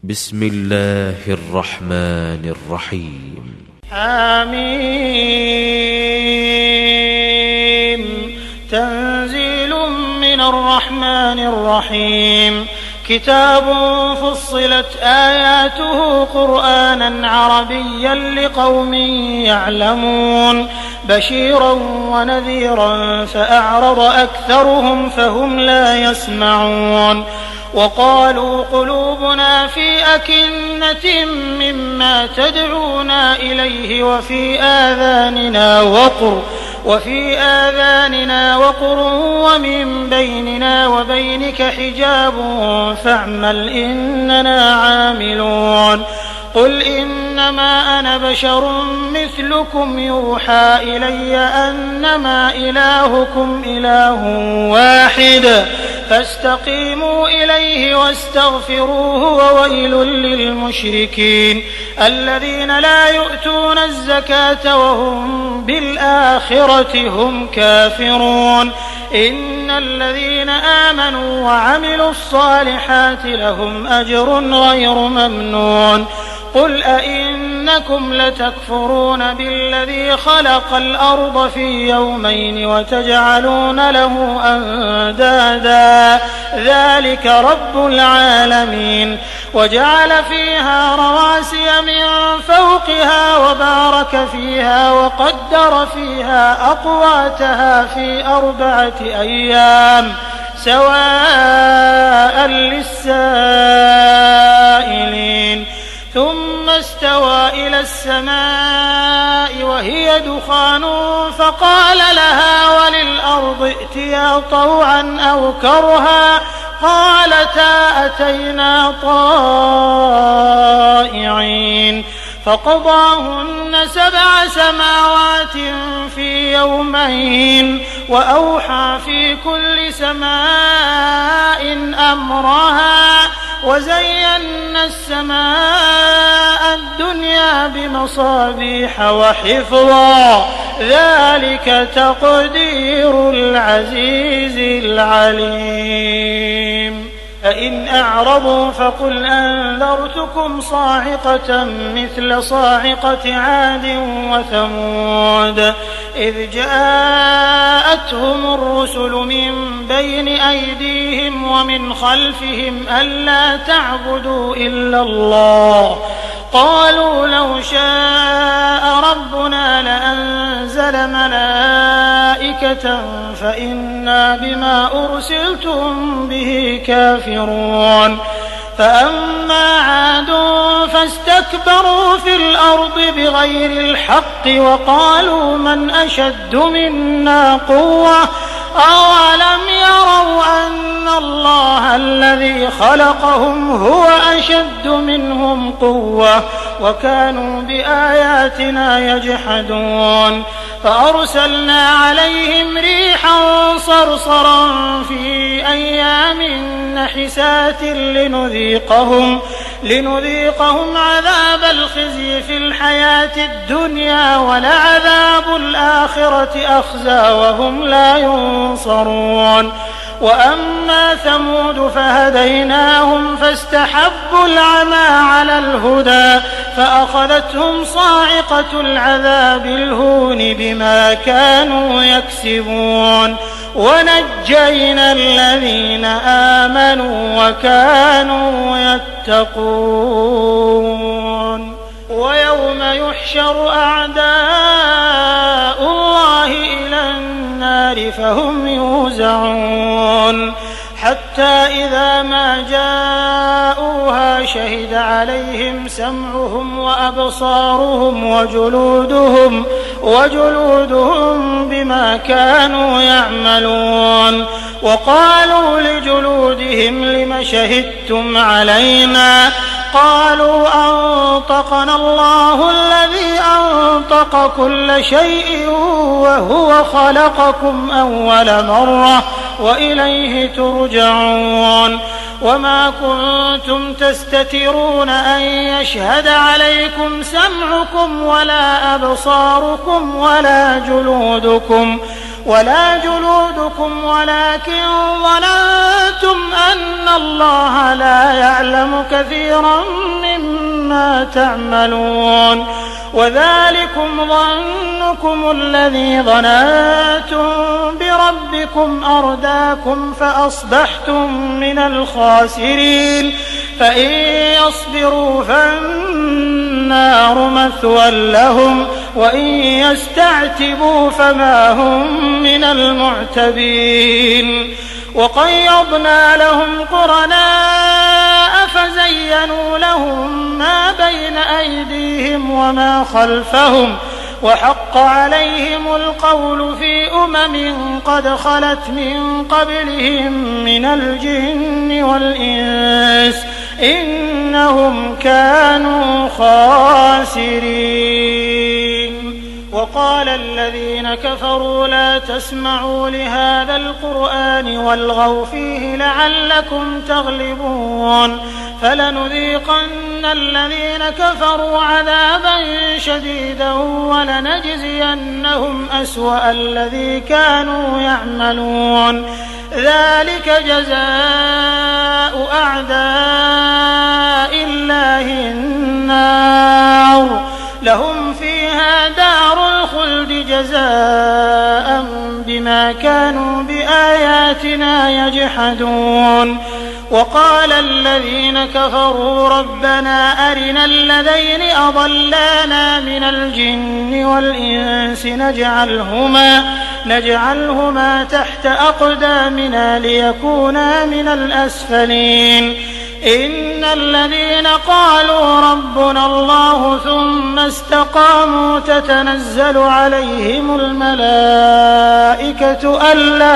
بسم الله الرحمن الرحيم. حميم. تنزيل من الرحمن الرحيم. كتاب فصلت آياته قرآنا عربيا لقوم يعلمون بشيرا ونذيرا فأعرض أكثرهم فهم لا يسمعون وقالوا قلوبنا في أكنة مما تدعونا إليه وفي آذاننا وقر ومن بيننا وبينك حجاب فاعمل إننا عاملون قل إنما أنا بشر مثلكم يوحى إلي أنما إلهكم إله واحد فاستقيموا إليه واستغفروه وويل للمشركين الذين لا يؤتون الزكاة وهم بالآخرة هم كافرون إن الذين آمنوا وعملوا الصالحات لهم أجر غير ممنون قل أئنكم لتكفرون بالذي خلق الأرض في يومين وتجعلون له أندادا ذلك رب العالمين وجعل فيها رواسي من فوقها وبارك فيها وقدر فيها أقواتها في 4 أيام سواء للسائلين ثم استوى إلى السماء وهي دخان فقال لها وللأرض ائتيا طوعا أو كرها قالتا أتينا طائعين فقضاهن 7 سماوات في يومين وأوحى في كل سماء أمرها وزينا السماء الدنيا بمصابيح وحفظا ذلك تقدير العزيز العليم فإن أعرضوا فقل أنذرتكم صاعقة مثل صاعقة عاد وثمود إذ جاءتهم الرسل من بين أيديهم ومن خلفهم ألا تعبدوا إلا الله قالوا لو شاء ربنا لأنزل ملائكة فإنا بما أرسلتم به كافرون فأما عاد فاستكبروا في الأرض بغير الحق وقالوا من أشد منا قوة أولم يروا أن الله الذي خلقهم هو أشد منهم قوة وكانوا بآياتنا يجحدون فأرسلنا عليهم ريحا صرصرا في أيام نحسات لنذيقهم عذاب الخزي في الحياة الدنيا ولعذاب الآخرة أخزى وهم لا ينصرون وأما ثمود فهديناهم فاستحبوا العمى على الهدى فأخذتهم صاعقة العذاب الهون بما كانوا يكسبون ونجينا الذين آمنوا وكانوا يتقون ويوم يحشر أعداء الله إلى النار فهم يوزعون حتى إذا ما جاءوها شهد عليهم سمعهم وأبصارهم وجلودهم بما كانوا يعملون وقالوا لجلودهم لم شهدتم علينا قالوا أنطقنا الله الذي أنطق كل شيء وهو خلقكم أول مرة وإليه ترجعون وما كنتم تستترون أن يشهد عليكم سمعكم ولا أبصاركم ولا جلودكم ولا جلودكم ولكن ظننتم أن الله لا يعلم كثيرا مما تعملون وذلكم ظنكم الذي ظننتم بربكم أرداكم فأصبحتم من الخاسرين فإن يصبروا فالنار مثوى لهم وإن يستعتبوا فما هم من المعتبين وقيضنا لهم قرناء فزينوا لهم ما بين أيديهم وما خلفهم وحق عليهم القول في قد خلت من قبلهم من الجن والإنس إنهم كانوا خاسرين وقال الذين كفروا لا تسمعوا لهذا القرآن والغوا فيه لعلكم تغلبون فلنذيقن الذين كفروا عذابا شديدا ولنجزينهم أسوأ الذي كانوا يعملون ذلك جزاء أعداء الله النار لهم فيها دار الخلد جزاء بما كانوا بآياتنا يجحدون وقال الذين كفروا ربنا أرنا الذين أضلانا من الجن والإنس نجعلهما تحت أقدامنا ليكونا من الأسفلين إن الذين قالوا ربنا الله ثم استقاموا تتنزل عليهم الملائكة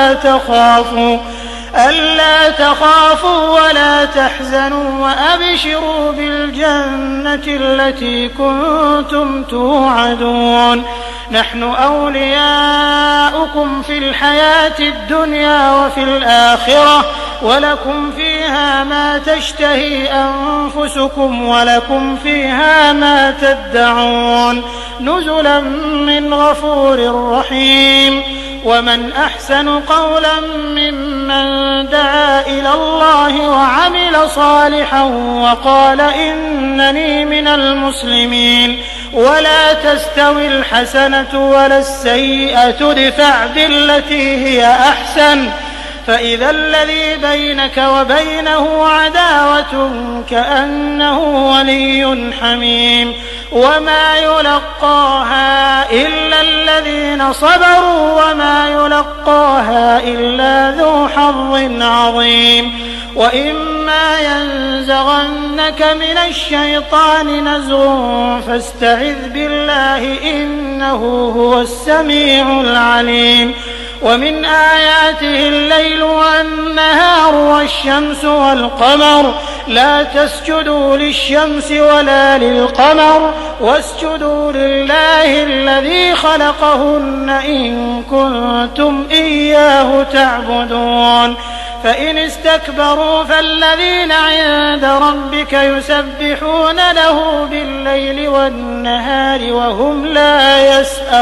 ألا تخافوا ولا تحزنوا وأبشروا بالجنة التي كنتم توعدون نحن أولياؤكم في الحياة الدنيا وفي الآخرة ولكم فيها ما تشتهي أنفسكم ولكم فيها ما تدعون نزلا من غفور رحيم ومن أحسن قولا ممن دعا إلى الله وعمل صالحا وقال إنني من المسلمين ولا تستوي الحسنة ولا السيئة ادفع بالتي هي أحسن فإذا الذي بينك وبينه عداوة كأنه ولي حميم وما يلقاها إلا الذين صبروا وما يلقاها إلا ذو حظ عظيم وإما ينزغنك من الشيطان نزغ فاستعذ بالله إنه هو السميع العليم ومن آياته الليل والنهار والشمس والقمر لا تسجدوا للشمس ولا للقمر واسجدوا لله الذي خلقهن إن كنتم إياه تعبدون فإن استكبروا فالذين عند ربك يسبحون له بالليل والنهار وهم لا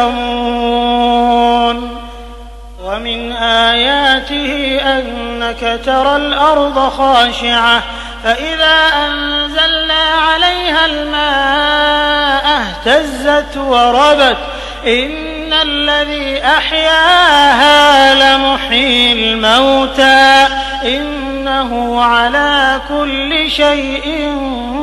يسأمون ومن آياته أنك ترى الأرض خاشعة فإذا أنزلنا عليها الماء اهتزت وربت إن الذي أحياها لمحيي الموتى إنه على كل شيء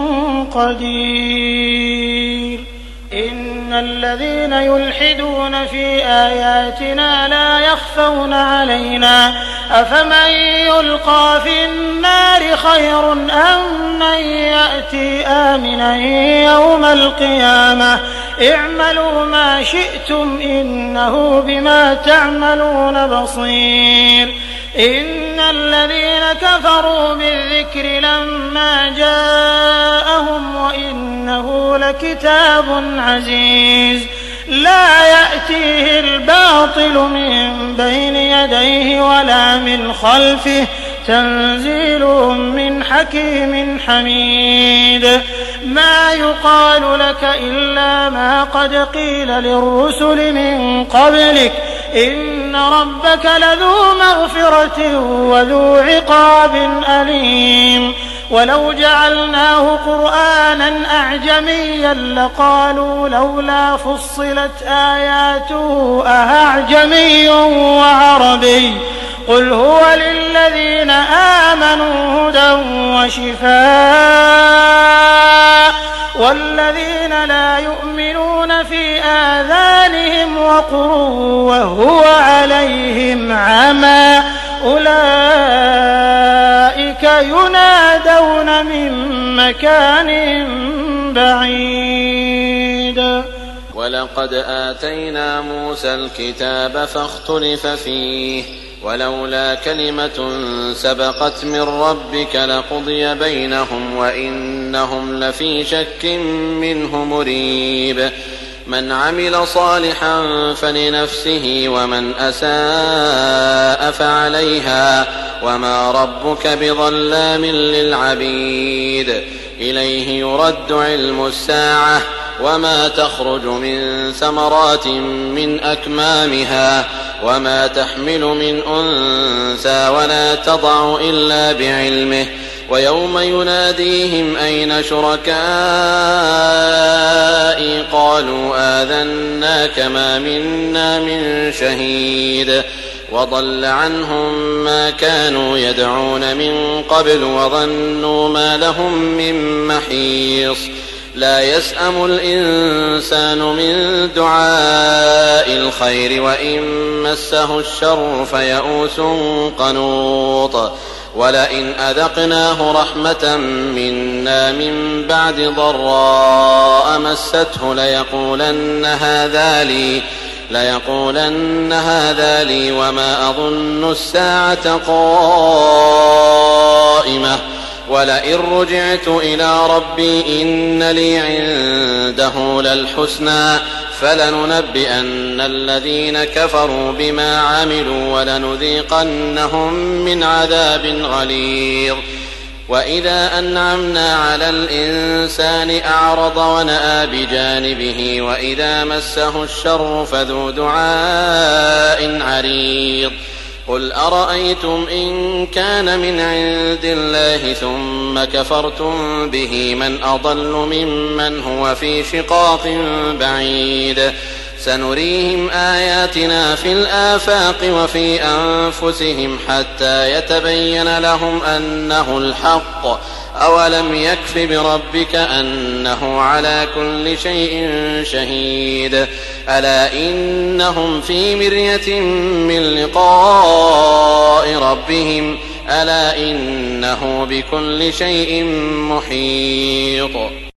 قدير إن الذين يلحدون في آياتنا لا يخفون علينا أفمن يلقى في النار خير أم من يأتي آمنا يوم القيامة اعملوا ما شئتم إنه بما تعملون بصير إن الذين كفروا بالذكر لما جاءهم وإنه لكتاب عزيز لا يأتيه الباطل من بين يديه ولا من خلفه تنزيل من حكيم حميد ما يقال لك إلا ما قد قيل للرسل من قبلك إن ربك لذو مغفرة وذو عقاب أليم ولو جعلناه قرآنا أعجميا لقالوا لولا فصلت آياته أأعجمي وعربي قل هو للذين آمنوا هدى وشفاء والذين لا يؤمنون في آذانهم وقر وهو عليهم عمى أولئك ينادون من مكان بعيد ولقد آتينا موسى الكتاب فاختلف فيه ولولا كلمة سبقت من ربك لقضي بينهم وإنهم لفي شك منه مريب من عمل صالحا فلنفسه ومن أساء فعليها وما ربك بظلام للعبيد إليه يرد علم الساعة وما تخرج من ثمرات من أكمامها وما تحمل من أنثى ولا تضع إلا بعلمه ويوم يناديهم أين شركائي قالوا آذناك ما منا من شهيد وضل عنهم ما كانوا يدعون من قبل وظنوا ما لهم من محيص لا يسأم الإنسان من دعاء الخير وإن مسه الشر فيئوس قنوط ولئن أذقناه رحمة منا من بعد ضراء مسته ليقولن هذا لي وما أظن الساعة قائمة ولئن رجعت إلى ربي إن لي عنده للحسنى فلننبئن الذين كفروا بما عملوا ولنذيقنهم من عذاب غليظ وإذا أنعمنا على الإنسان أعرض ونأى بجانبه وإذا مسه الشر فذو دعاء عريض قل أرأيتم إن كان من عند الله ثم كفرتم به من أضل ممن هو في شقاق بعيد سنريهم آياتنا في الآفاق وفي أنفسهم حتى يتبين لهم أنه الحق أولم يكف بربك أنه على كل شيء شهيد ألا إنهم في مرية من لقاء ربهم ألا إنه بكل شيء محيط